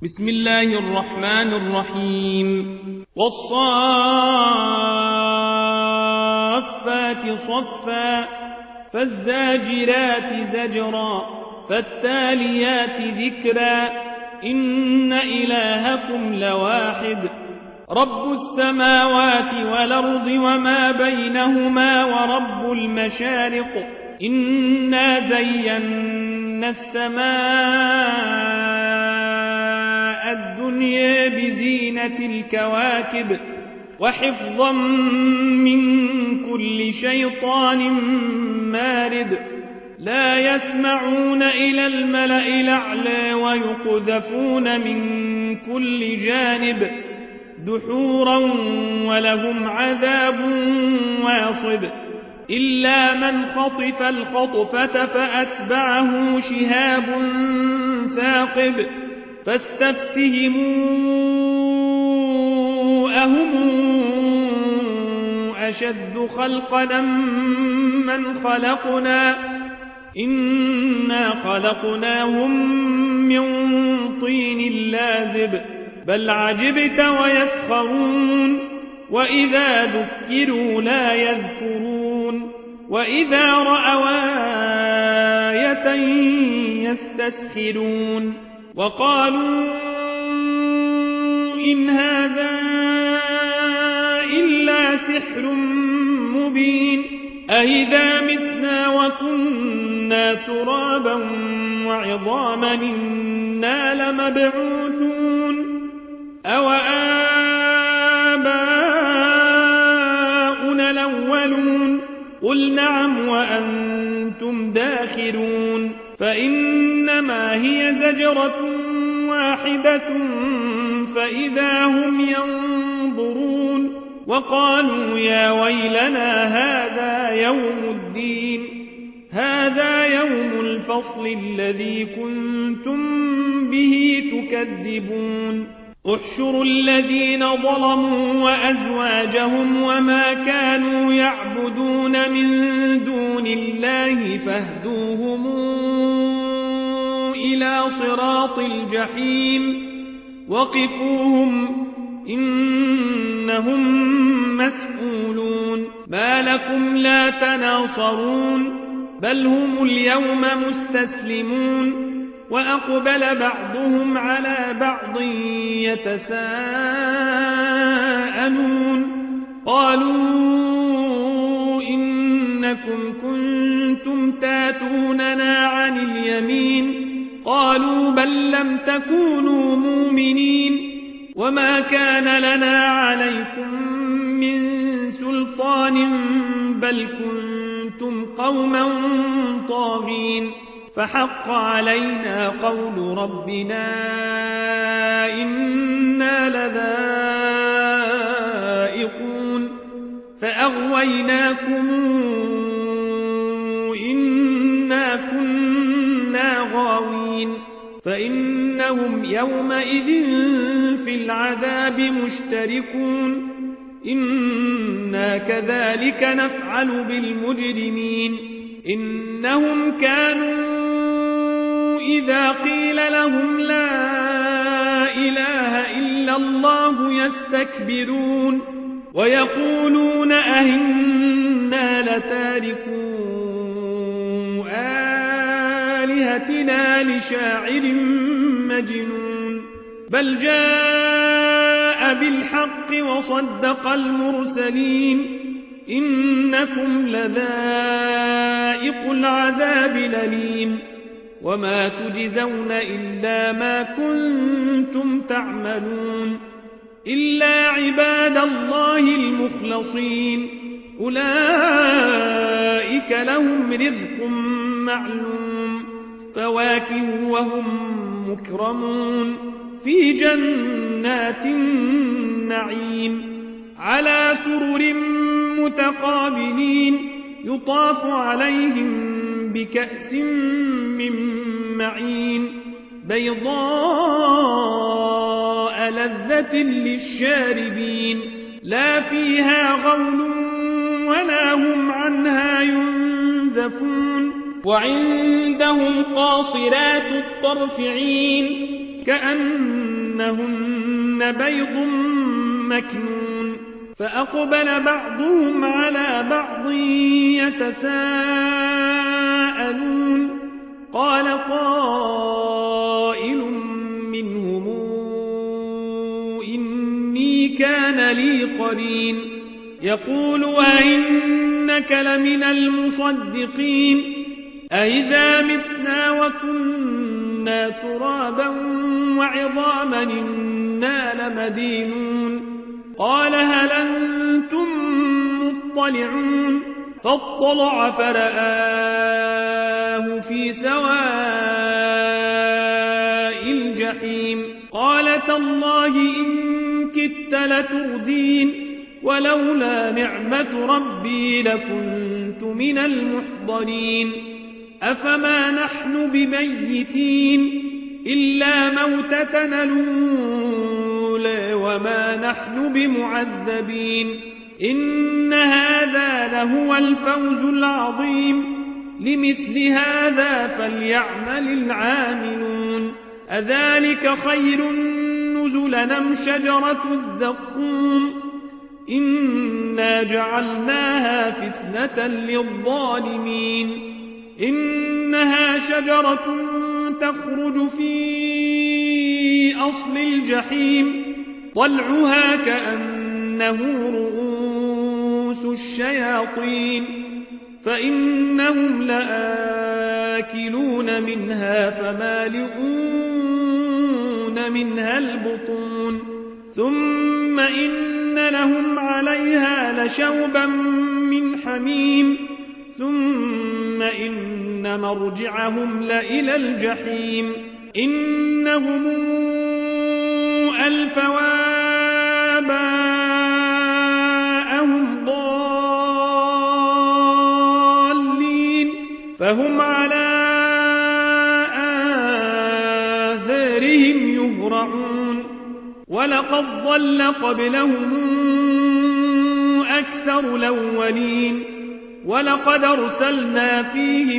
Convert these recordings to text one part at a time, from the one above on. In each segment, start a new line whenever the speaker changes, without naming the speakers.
بسم الله الرحمن الرحيم والصافات صفا فالزاجرات زجرا فالتاليات ذكرا إن إلهكم لواحد رب السماوات والأرض وما بينهما ورب المشارق إنا زينا السماء الدنيا بزينة الكواكب وحفظا من كل شيطان مارد لا يسمعون إلى الملأ الأعلى ويقذفون من كل جانب دحورا ولهم عذاب واصب إلا من خطف الخطفة فأتبعه شهاب ثاقب فاستفتهموا أهم أشد خلقنا من خلقنا إنا خلقناهم من طين لازب بل عجبت ويسخرون وإذا ذكروا لا يذكرون وإذا رأوا آية يستسخرون وقالوا إن هذا إلا سحر مبين أإذا متنا وكنا ترابا وعظاما إنا لمبعوثون أو آباؤنا الأولون قل نعم وأنتم داخرون فإنما هي زجرة واحدة فإذا هم ينظرون وقالوا يا ويلنا هذا يوم الدين هذا يوم الفصل الذي كنتم به تكذبون احشروا الذين ظلموا وأزواجهم وما كانوا يعبدون من دون الله فاهدوهم إلى صراط الجحيم وقفوهم إنهم مسؤولون ما لكم لا تناصرون بل هم اليوم مستسلمون وأقبل بعضهم على بعض يتساءلون قالوا إنكم كنتم تاتوننا عن اليمين قالوا بل لم تكونوا مؤمنين وما كان لنا عليكم من سلطان بل كنتم قوما طاغين فحق علينا قول ربنا إنا لذائقون فأغويناكم إنا كنا غاوين فإنهم يومئذ في العذاب مشتركون إنا كذلك نفعل بالمجرمين إنهم كانوا إذا قيل لهم لا إله إلا الله يستكبرون ويقولون أئنا لتاركو آلهتنا لشاعر مجنون بل جاء بالحق وصدق المرسلين إنكم لذائق العذاب الأليم وما تجزون إلا ما كنتم تعملون إلا عباد الله المخلصين أولئك لهم رزق معلوم فواكه وهم مكرمون في جنات النعيم على سرر متقابلين يطاف عليهم بكأس من معين بيضاء لذة للشاربين لا فيها غول ولا هم عنها ينزفون وعندهم قاصرات الطرف عين كأن كأنهن بيض مكنون فأقبل بعضهم على بعض يتساءلون قال قائل منهم إني كان لي قرين يقول أئنك لمن المصدقين أئذا متنا وكنا ترابا وعظاما إنا لمدينون قال هل أنتم مطلعون فاطلع فرآه في سواء الجحيم قال تالله إن كدت لتردين ولولا نعمة ربي لكنت من المحضرين أفما نحن بميتين إلا موتتنا الأولى وما نحن بمعذبين إن هذا لهو الفوز العظيم لمثل هذا فليعمل العاملون أذلك خير نزلا أم شجرة الزقوم إنا جعلناها فتنة للظالمين إنها شجرة تخرج في أصل الجحيم طلعها كأنه رؤوس الشياطين فإنهم لآكلون منها فمالئون منها البطون ثم إن لهم عليها لشوبا من حميم ثم إن مرجعهم لإلى الجحيم إنهم ألفوا آباءهم ضالين فهم على آثارهم يهرعون ولقد ضل قبلهم أكثر الأولين ولقد أرسلنا فيهم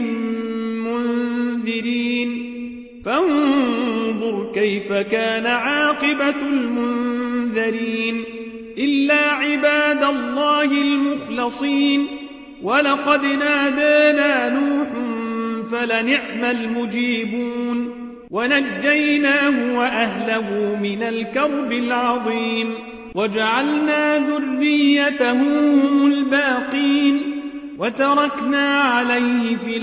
منذرين فانظر كيف كان عاقبة المنذرين إلا عباد الله المخلصين ولقد نادانا نوح فلنعم المجيبون ونجيناه وأهله من الكرب العظيم وجعلنا ذريته هم الباقين وتركنا عليه في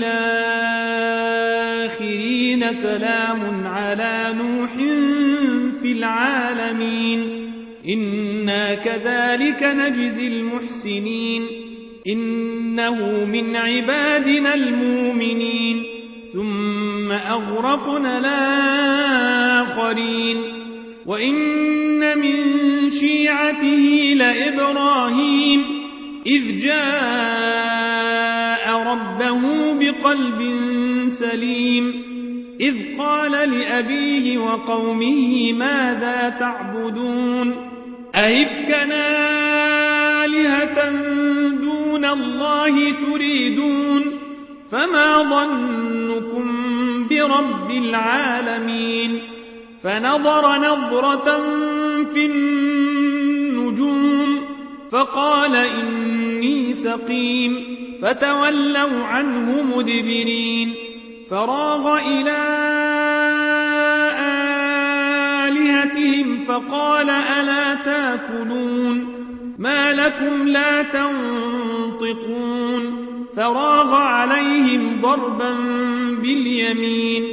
الآخرين سلام على نوح في العالمين إنا كذلك نجزي المحسنين إنه من عبادنا المؤمنين ثم أغرقنا الآخرين وإن من شيعته لإبراهيم إذ جاء ربه بقلب سليم إذ قال لأبيه وقومه ماذا تعبدون أئفكا آلهة دون الله تريدون فما ظنكم برب العالمين فنظر نظرة في النجوم فقال إني سقيم فتولوا عنه مدبرين فراغ إلى آلهتهم فقال ألا تاكلون ما لكم لا تنطقون فراغ عليهم ضربا باليمين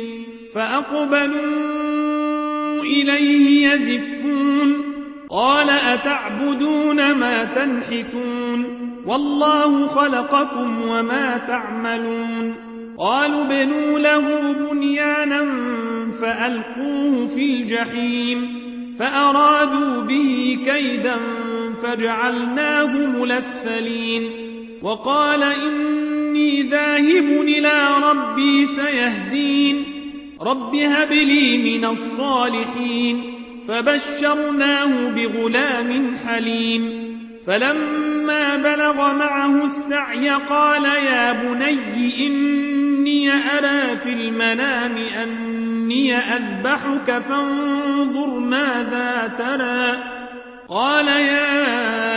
فأقبلوا إليه يزفون قال أتعبدون ما تنحتون والله خلقكم وما تعملون قالوا بنوا له بنيانا فألقوه في الجحيم فأرادوا به كيدا فجعلناهم الأسفلين وقال إني ذاهب إلى ربي سيهدين رب هب لي من الصالحين فبشرناه بغلام حليم فلما بلغ معه السعي قال يا بني إني أرى في المنام أني إني أذبحك فانظر ماذا ترى قال يا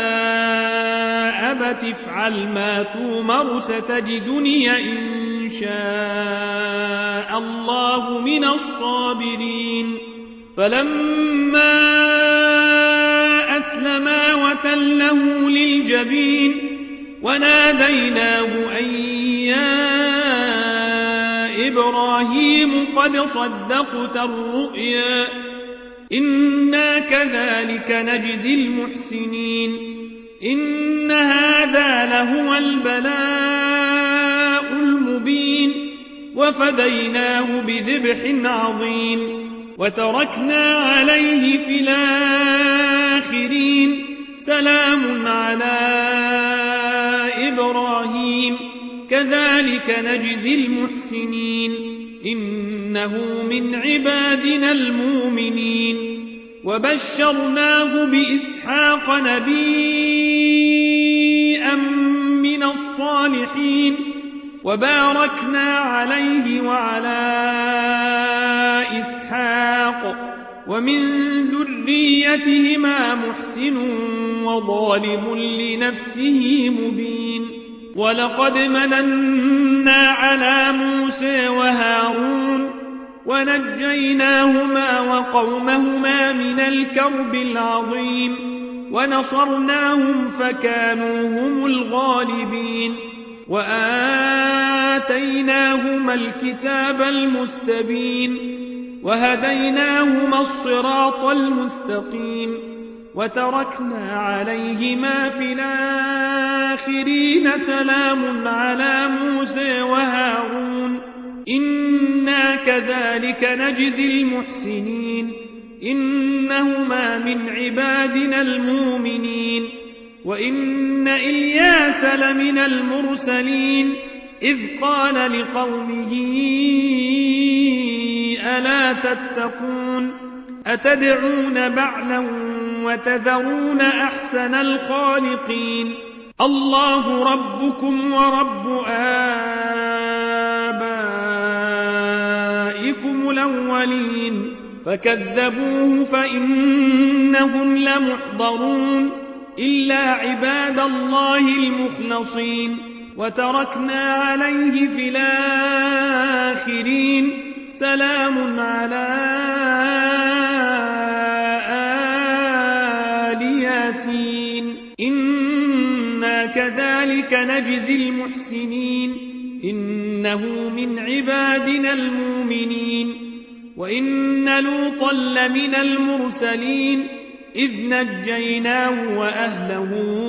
أبت افعل ما تؤمر ستجدني إن شاء الله من الصابرين فلما أسلما وتله للجبين وناديناه أن يا إبراهيم قد صدقت الرؤيا إنا كذلك نجزي المحسنين إن هذا لهو البلاء المبين وفديناه بذبح عظيم وتركنا عليه في الآخرين سلام على إبراهيم كذلك نجزي المحسنين إنه من عبادنا المؤمنين وبشرناه بإسحاق نبيا من الصالحين وباركنا عليه وعلى إسحاق ومن ذريتهما محسن وظالم لنفسه مبين ولقد مننا على موسى وهارون ونجيناهما وقومهما من الكرب العظيم ونصرناهم فكانوا هم الغالبين وآتيناهما الكتاب المستبين وهديناهما الصراط المستقيم وتركنا عليهما في الآخرين سلام على موسى وهارون إنا كذلك نجزي المحسنين إنهما من عبادنا المؤمنين وإن إلياس لمن المرسلين إذ قال لقومه ألا تتقون أتدعون بعلا وتذرون أحسن الخالقين الله ربكم ورب آبائكم الأولين فكذبوه فإنهم لمحضرون إلا عباد الله المخلصين وتركنا عليه في الآخرين سلام على آل ياسين إنا كذلك نجزي المحسنين إنه من عبادنا المؤمنين وإن لوطا لمن المرسلين إذ نجيناه وأهله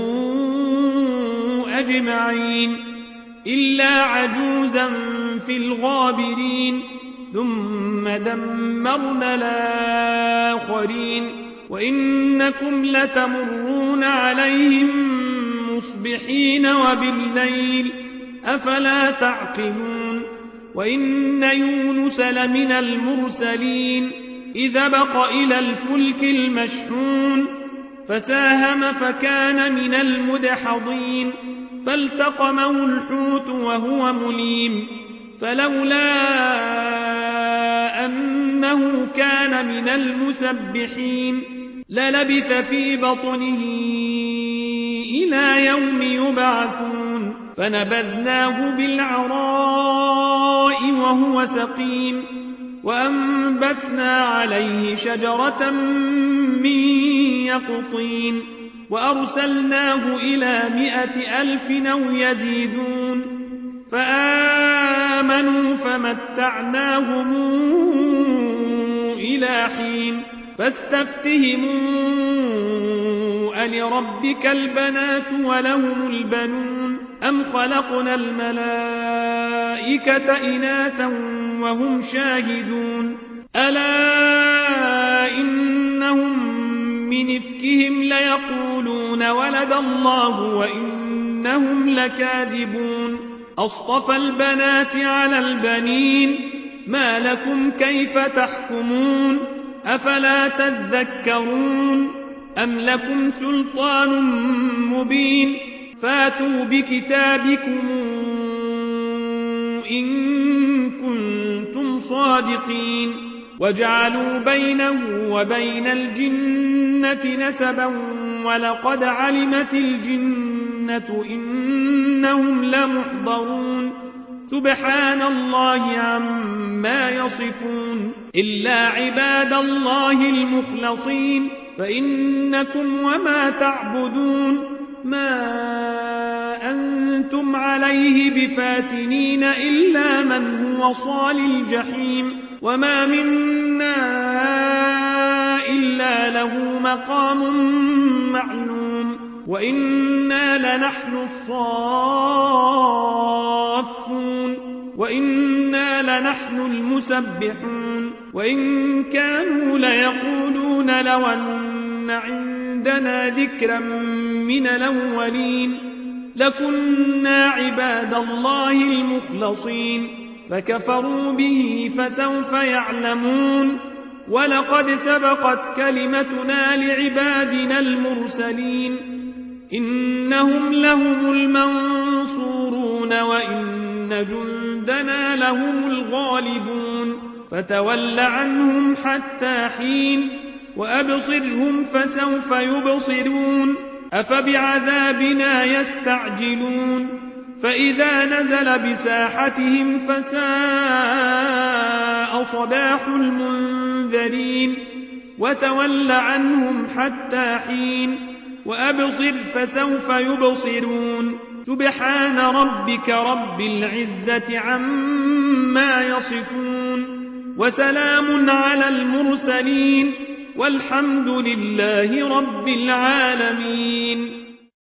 أجمعين إلا عجوزا في الغابرين ثم دمرنا الآخرين وإنكم لتمرون عليهم مصبحين وبالليل أفلا تعقلون وإن يونس لمن المرسلين إذا بق إلى الفلك المشحون فساهم فكان من المدحضين فالتقمه الحوت وهو مليم فلولا أنه كان من المسبحين للبث في بطنه إلى يوم يبعثون فنبذناه بالعراء وهو سقيم وأنبتنا عليه شجرة من يقطين وأرسلناه إلى 100,000 أو يزيدون فآمنوا فمتعناهم إلى حين فاستفتهموا ألربك البنات ولهم البنون أم خلقنا الملائكة إناثا وهم شاهدون ألا إنهم من إفكهم ليقولون ولد الله وإنهم لكاذبون أصطفى البنات على البنين ما لكم كيف تحكمون أفلا تذكرون أم لكم سلطان مبين فاتوا بكتابكم إن كنتم صادقين وجعلوا بينه وبين الجنة نسبا ولقد علمت الجنة إنهم لمحضرون سبحان الله عما يصفون إلا عباد الله المخلصين فإنكم وما تعبدون ما أنتم عليه بفاتنين إلا من هو صال الجحيم وما منا إلا له مقام معلوم وإنا لنحن الصافون وإنا لنحن المسبحون وإن كانوا ليقولون لو أن عندنا ذكرا من الأولين لكنا عباد الله المخلصين فكفروا به فسوف يعلمون ولقد سبقت كلمتنا لعبادنا المرسلين إنهم لهم المنصورون وإن جندنا لهم الغالبون فتول عنهم حتى حين وأبصرهم فسوف يبصرون أفبعذابنا يستعجلون فإذا نزل بساحتهم فساء صباح المنذرين وتول عنهم حتى حين وأبصر فسوف يبصرون سبحان ربك رب العزة عما يصفون وسلام على المرسلين والحمد لله رب العالمين.